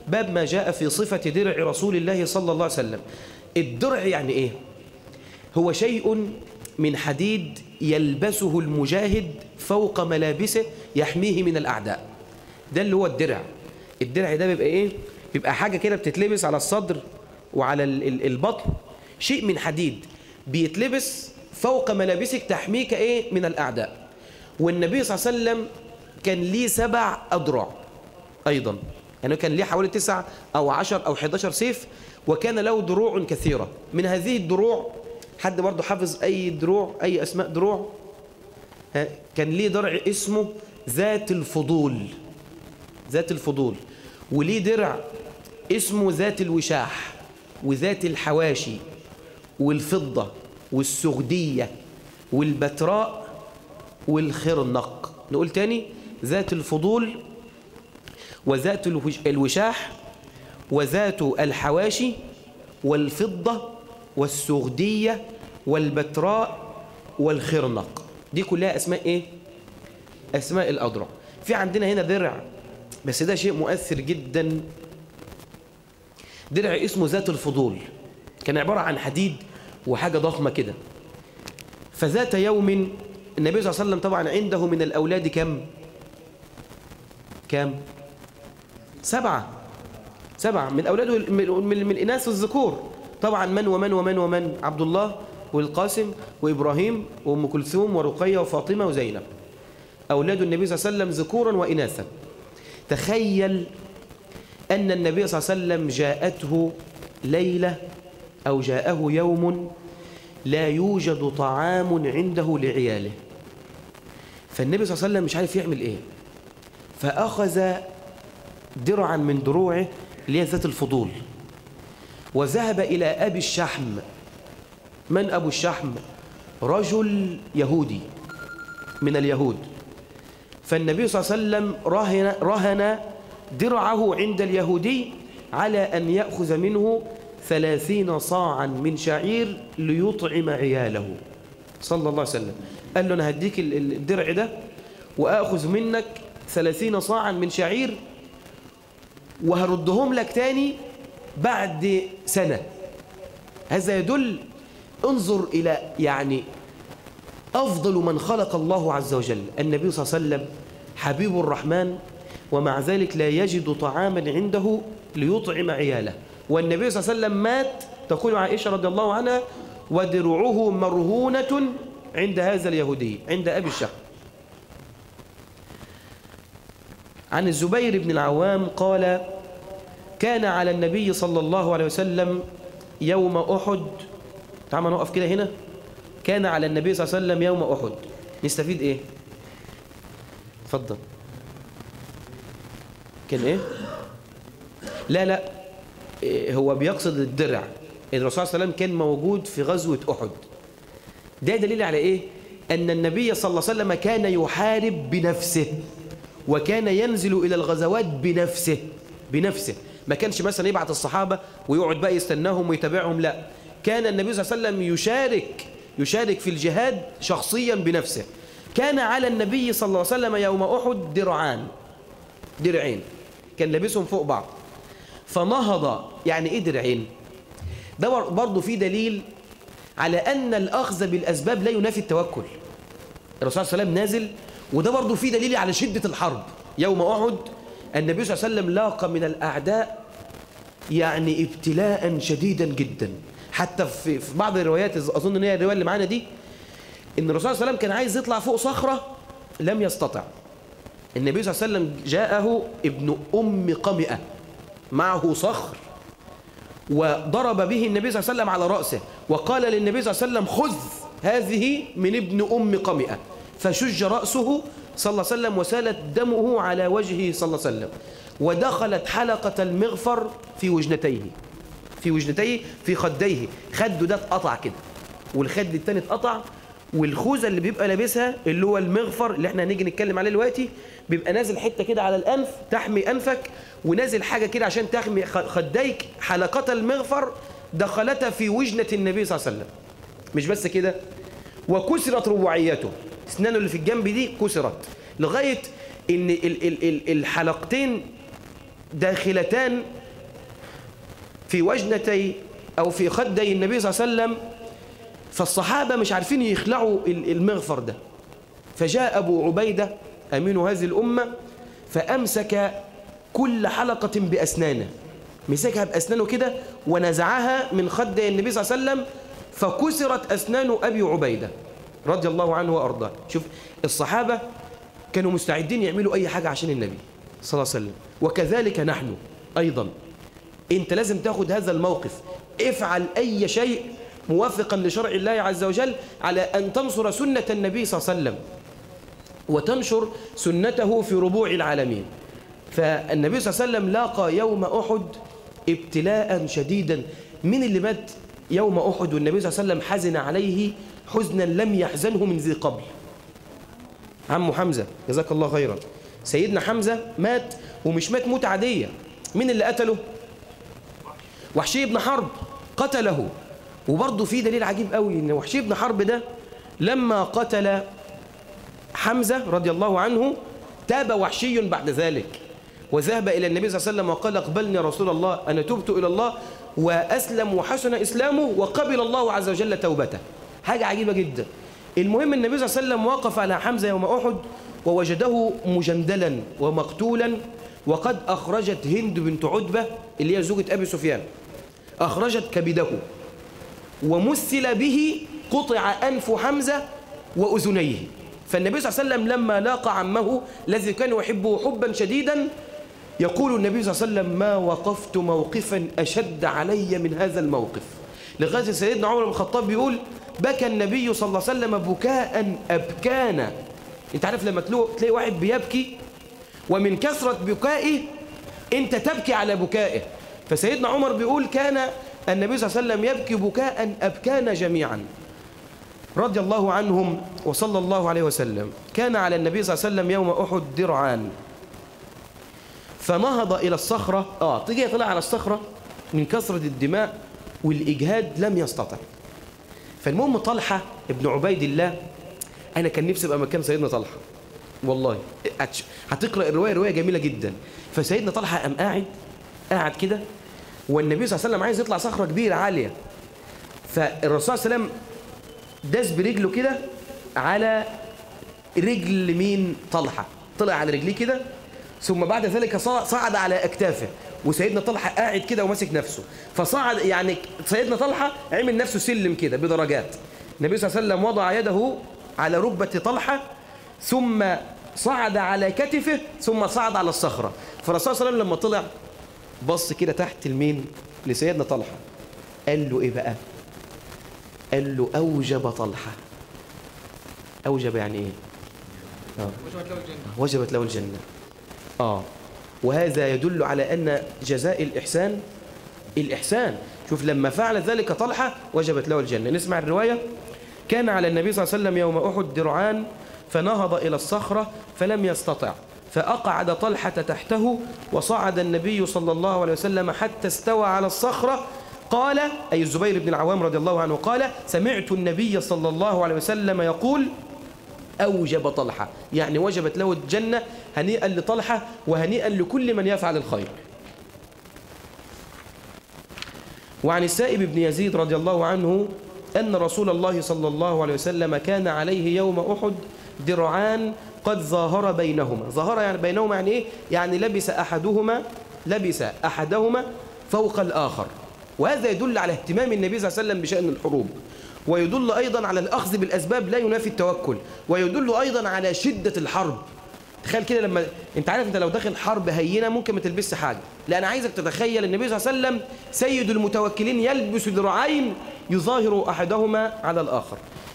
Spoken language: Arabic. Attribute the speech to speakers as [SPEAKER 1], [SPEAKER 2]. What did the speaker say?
[SPEAKER 1] باب ما جاء في صفة درع رسول الله صلى الله عليه وسلم. الدرع يعني إيه؟ هو شيء من حديد يلبسه المجاهد فوق ملابسه يحميه من الأعداء. ده اللي هو الدرع. الدرع ده بيبقى إيه؟ بيبقى حاجة كده بتتلبس على الصدر وعلى البطن، شيء من حديد بيتلبس فوق ملابسك تحميك إيه؟ من الأعداء. والنبي صلى الله عليه وسلم كان ليه 7 أدرع أيضا، يعني كان ليه حوالي 9 أو 10 أو 11 سيف، وكان له دروع كثيرة. من هذه الدروع، حد برضه حافظ أي دروع، أي أسماء دروع؟ كان ليه درع اسمه ذات الفضول، ذات الفضول، وليه درع اسمه ذات الوشاح وذات الحواشي والفضة والسغدية والبتراء والخرنق. نقول تاني: ذات الفضول وذات الوشاح وذات الحواشي والفضة والسغدية والبتراء والخرنق. دي كلها أسماء إيه؟ أسماء الأدرع. في عندنا هنا درع، بس ده شيء مؤثر جدا، درع اسمه ذات الفضول، كان عبارة عن حديد وحاجة ضخمة كده. فذات يوم النبي صلى الله عليه وسلم طبعا عنده من الأولاد كم؟ 7 من أولاده، من الإناث والذكور طبعا. من عبد الله والقاسم وإبراهيم وأم كلثوم ورقية وفاطمة وزينب، أولاد النبي صلى الله عليه وسلم ذكورا وإناثا. تخيل أن النبي صلى الله عليه وسلم جاءته ليلة أو جاءه يوم لا يوجد طعام عنده لعياله، فالنبي صلى الله عليه وسلم مش عارف يعمل إيه، فأخذ درعا من دروعه اللي هي ذات الفضول وذهب إلى أبي الشحم. من أبو الشحم؟ رجل يهودي من اليهود. فالنبي صلى الله عليه وسلم رهن درعه عند اليهودي على أن يأخذ منه 30 صاعا من شعير ليطعم عياله صلى الله عليه وسلم. قال له: أنا هديك الدرع ده وأخذ منك 30 صاعا من شعير وهردهم لك تاني بعد سنة. هذا يدل، انظر إلى يعني أفضل من خلق الله عز وجل النبي صلى الله عليه وسلم، حبيب الرحمن، ومع ذلك لا يجد طعاما عنده ليطعم عياله. والنبي صلى الله عليه وسلم مات، تقول عائشة رضي الله عنها: ودرعه مرهونة عند هذا اليهودي، عند أبي الشحم. عن الزبير بن العوام قال: كان على النبي صلى الله عليه وسلم يوم أحد. تعالوا نقف كده هنا. كان على النبي صلى الله عليه وسلم يوم أحد. نستفيد إيه؟ اتفضل. كان إيه؟ لا هو بيقصد الدرع. الرسول صلى الله عليه وسلم كان موجود في غزوة أحد. ده دليل على إيه؟ أن النبي صلى الله عليه وسلم كان يحارب بنفسه، وكان ينزل إلى الغزوات بنفسه. ما كانش مثلا يبعت الصحابة ويقعد بقى يستناهم ويتابعهم، لا، كان النبي صلى الله عليه وسلم يشارك في الجهاد شخصيا بنفسه. كان على النبي صلى الله عليه وسلم يوم أحد درعين كان لابسهم فوق بعض. فنهض. يعني إيه درعين؟ ده برضو فيه دليل على أن الأخذ بالأسباب لا ينافي التوكل. الرسول صلى الله عليه وسلم نازل، وده برضو فيه دليل على شدة الحرب. يوم أحد النبي صلى الله عليه وسلم لاقى من الأعداء يعني ابتلاء شديدا جدا. حتى في بعض الروايات، أظن أن هي الرواية اللي معانا دي، إن الرسول صلى الله عليه وسلم كان عايز يطلع فوق صخرة لم يستطع. النبي صلى الله عليه وسلم جاءه ابن أم قمئة معه صخر، وضرب به النبي صلى الله عليه وسلم على رأسه، وقال للنبي صلى الله عليه وسلم: خذ هذه من ابن أم قمئة. فشج رأسه صلى الله عليه وسلم وسالت دمه على وجهه صلى الله عليه وسلم، ودخلت حلقة المغفر في وجنتيه في خديه. خده ده اتقطع كده، والخد التاني اتقطع، والخوذة اللي بيبقى لابسها اللي هو المغفر اللي احنا هنيجي نتكلم عليه دلوقتي، بيبقى نازل حتة كده على الأنف تحمي أنفك، ونازل حاجة كده عشان تحمي خديك. حلقة المغفر دخلتها في وجنة النبي صلى الله عليه وسلم. مش بس كده، وكسرت رباعيته، اسنانه اللي في الجنب دي كسرت، لغاية ان الحلقتين داخلتان في وجنتي أو في خدي النبي صلى الله عليه وسلم، فالصحابة مش عارفين يخلعوا المغفر ده، فجاء أبو عبيدة أمين هذه الأمة فأمسك كل حلقة بأسنانه، مسكها بأسنانه كده ونزعها من خدي النبي صلى الله عليه وسلم، فكسرت أسنان أبي عبيدة رضي الله عنه وأرضاه. شوف الصحابة كانوا مستعدين يعملوا أي حاجة عشان النبي صلى الله عليه وسلم، وكذلك نحن أيضا. أنت لازم تأخذ هذا الموقف، افعل أي شيء موافقا لشرع الله عز وجل على أن تنصر سنة النبي صلى الله عليه وسلم وتنشر سنته في ربوع العالمين. فالنبي صلى الله عليه وسلم لاقى يوم أحد ابتلاء شديدا. من اللي مات يوم أحد والنبي صلى الله عليه وسلم حزن عليه حزنا لم يحزنه من ذي قبل؟ عمه حمزة، جزاك الله خيرا. سيدنا حمزة مات، ومش مات موت عادية. من اللي قتله؟ وحشي بن حرب قتله. وبرضه في دليل عجيب قوي ان وحشي بن حرب ده لما قتل حمزة رضي الله عنه تاب وحشي بعد ذلك وذهب إلى النبي صلى الله عليه وسلم وقال اقبلني يا رسول الله، أنا تبت إلى الله وأسلم وحسن إسلامه وقبل الله عز وجل توبته. حاجة عجيبة جدا. المهم النبي صلى الله عليه وسلم وقف على حمزة يوم أحد ووجده مجندلا ومقتولا، وقد أخرجت هند بنت عتبة اللي هي زوجة أبي سفيان، أخرجت كبده ومثل به قطع أنف حمزة وأذنيه. فالنبي صلى الله عليه وسلم لما لاقى عمه الذي كان يحبه حبا شديدا، يقول النبي صلى الله عليه وسلم ما وقفت موقفا أشد علي من هذا الموقف. لغاية سيدنا عمر بن الخطاب بيقول بكى النبي صلى الله عليه وسلم بكاء أبكانا. انت عارف لما تلاقي واحد بيبكي ومن كثرة بكائه انت تبكي على بكائه. فسيدنا عمر بيقول كان النبي صلى الله عليه وسلم يبكي بكاء أبكانا جميعا رضي الله عنهم وصلى الله عليه وسلم. كان على النبي صلى الله عليه وسلم يوم أحد درعان، فنهض إلى الصخرة. تيجي طلع على الصخرة من كثرة الدماء والإجهاد لم يستطع. فالمهم طلحة ابن عبيد الله، أنا كان نفسي أبقى مكان سيدنا طلحة والله. هتقرأ الرواية، رواية جميلة جدا. فسيدنا طلحة قام قاعد كده، والنبي صلى الله عليه وسلم عايز يطلع صخرة كبيرة عالية، فالرسول صلى الله عليه وسلم داس برجله كده على رجل مين؟ طلحة. طلع على رجليه كده، ثم بعد ذلك صعد على أكتافه، وسيدنا طلحة قاعد كده وماسك نفسه. فصعد، يعني سيدنا طلحة عمل نفسه سلم كده بدرجات. النبي صلى الله عليه وسلم وضع يده على ركبة طلحة، ثم صعد على كتفه، ثم صعد على الصخرة. فالرسول صلى الله عليه وسلم لما طلع بص كده تحت المين لسيدنا طلحة، قال له إيه بقى؟ قال له أوجب طلحة. أوجب يعني إيه؟ وجبت له الجنة. وهذا يدل على أن جزاء الإحسان. شوف لما فعل ذلك طلحة وجبت له الجنة. نسمع الرواية. كان على النبي صلى الله عليه وسلم يوم أحد درعان، فنهض إلى الصخرة فلم يستطع، فأقعد طلحة تحته، وصعد النبي صلى الله عليه وسلم حتى استوى على الصخرة. قال أي الزبير بن العوام رضي الله عنه قال سمعت النبي صلى الله عليه وسلم يقول أوجب طلحة، يعني وجبت له الجنة. هنيئا لطلحة وهنيئا لكل من يفعل الخير. وعن السائب بن يزيد رضي الله عنه أن رسول الله صلى الله عليه وسلم كان عليه يوم أحد درعان قد ظاهر بينهما. ظاهر يعني بينهما يعني إيه؟ يعني لبس أحدهما فوق الآخر. وهذا يدل على اهتمام النبي صلى الله عليه وسلم بشأن الحروب، ويدل أيضا على الأخذ بالأسباب لا ينافي التوكل، ويدل أيضا على شدة الحرب. تخيل كده لما انت عارف انت لو داخل حرب هينة ممكن ما تلبسش حاجة، لا أنا عايزك تتخيل النبي صلى الله عليه وسلم سيد المتوكلين يلبس درعين يظاهر أحدهما على الآخر.